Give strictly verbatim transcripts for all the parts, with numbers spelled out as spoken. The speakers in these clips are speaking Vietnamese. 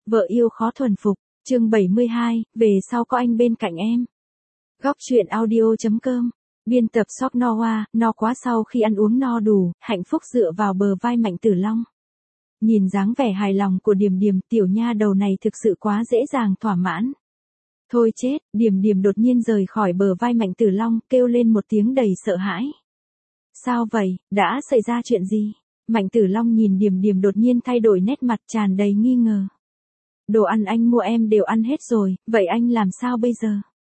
Vợ yêu khó thuần phục, chương bảy mươi hai, về sau có anh bên cạnh em. Góc truyện audio.com, biên tập Sóc No Hoa, no quá. Sau khi ăn uống no đủ, hạnh phúc dựa vào bờ vai Mạnh Tử Long. Nhìn dáng vẻ hài lòng của Điềm Điềm, tiểu nha đầu này thực sự quá dễ dàng thỏa mãn. Thôi chết, Điềm Điềm đột nhiên rời khỏi bờ vai Mạnh Tử Long, kêu lên một tiếng đầy sợ hãi. Sao vậy, đã xảy ra chuyện gì? Mạnh Tử Long nhìn Điềm Điềm đột nhiên thay đổi nét mặt tràn đầy nghi ngờ. Đồ ăn anh mua em đều ăn hết rồi, vậy anh làm sao bây giờ?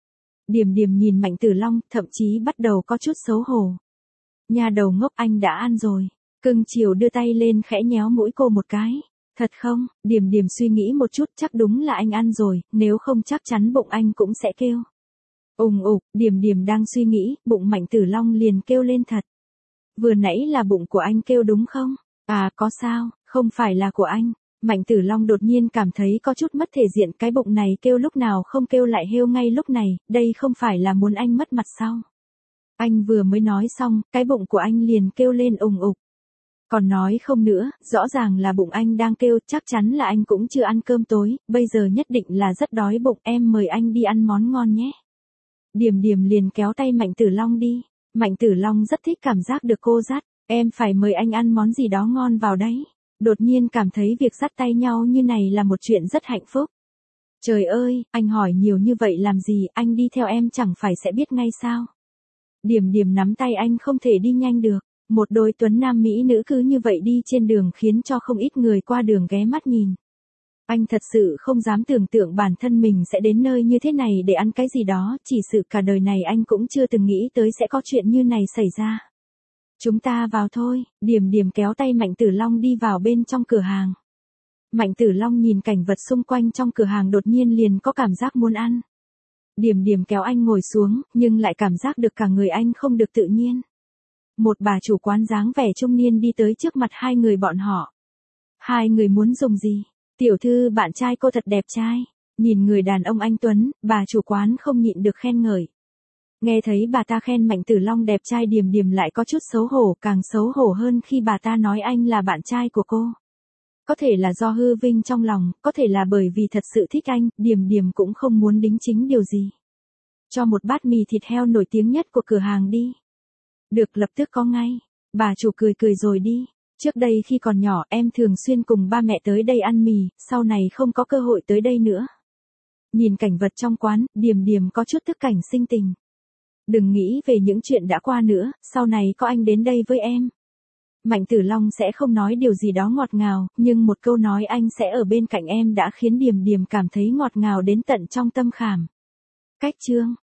Điềm Điềm nhìn Mạnh Tử Long, thậm chí bắt đầu có chút xấu hổ. Nhà đầu ngốc, anh đã ăn rồi. Cưng chiều đưa tay lên khẽ nhéo mũi cô một cái. Thật không? Điềm Điềm suy nghĩ một chút, chắc đúng là anh ăn rồi, nếu không chắc chắn bụng anh cũng sẽ kêu. Ùng ục, Điềm Điềm đang suy nghĩ, bụng Mạnh Tử Long liền kêu lên thật. Vừa nãy là bụng của anh kêu đúng không? À, có sao, không phải là của anh. Mạnh Tử Long đột nhiên cảm thấy có chút mất thể diện, cái bụng này kêu lúc nào không kêu lại hêu ngay lúc này, đây không phải là muốn anh mất mặt sao? Anh vừa mới nói xong, cái bụng của anh liền kêu lên ùng ục. Còn nói không nữa, rõ ràng là bụng anh đang kêu, chắc chắn là anh cũng chưa ăn cơm tối, bây giờ nhất định là rất đói bụng, em mời anh đi ăn món ngon nhé. Điềm Điềm liền kéo tay Mạnh Tử Long đi. Mạnh Tử Long rất thích cảm giác được cô dắt, em phải mời anh ăn món gì đó ngon vào đấy. Đột nhiên cảm thấy việc dắt tay nhau như này là một chuyện rất hạnh phúc. Trời ơi, anh hỏi nhiều như vậy làm gì, anh đi theo em chẳng phải sẽ biết ngay sao. Điềm Điềm nắm tay anh không thể đi nhanh được, một đôi tuấn nam mỹ nữ cứ như vậy đi trên đường khiến cho không ít người qua đường ghé mắt nhìn. Anh thật sự không dám tưởng tượng bản thân mình sẽ đến nơi như thế này để ăn cái gì đó, chỉ sự cả đời này anh cũng chưa từng nghĩ tới sẽ có chuyện như này xảy ra. Chúng ta vào thôi, Điềm Điềm kéo tay Mạnh Tử Long đi vào bên trong cửa hàng. Mạnh Tử Long nhìn cảnh vật xung quanh trong cửa hàng đột nhiên liền có cảm giác muốn ăn. Điềm Điềm kéo anh ngồi xuống, nhưng lại cảm giác được cả người anh không được tự nhiên. Một bà chủ quán dáng vẻ trung niên đi tới trước mặt hai người bọn họ. Hai người muốn dùng gì? Tiểu thư, bạn trai cô thật đẹp trai. Nhìn người đàn ông anh tuấn, bà chủ quán không nhịn được khen ngợi. Nghe thấy bà ta khen Mạnh Tử Long đẹp trai, Điềm Điềm lại có chút xấu hổ, càng xấu hổ hơn khi bà ta nói anh là bạn trai của cô. Có thể là do hư vinh trong lòng, có thể là bởi vì thật sự thích anh, Điềm Điềm cũng không muốn đính chính điều gì. Cho một bát mì thịt heo nổi tiếng nhất của cửa hàng đi. Được, lập tức có ngay. Bà chủ cười cười rồi đi. Trước đây khi còn nhỏ em thường xuyên cùng ba mẹ tới đây ăn mì, sau này không có cơ hội tới đây nữa. Nhìn cảnh vật trong quán, Điềm Điềm có chút tức cảnh sinh tình. Đừng nghĩ về những chuyện đã qua nữa, sau này có anh đến đây với em. Mạnh Tử Long sẽ không nói điều gì đó ngọt ngào, nhưng một câu nói anh sẽ ở bên cạnh em đã khiến Điềm Điềm cảm thấy ngọt ngào đến tận trong tâm khảm. Cách chương,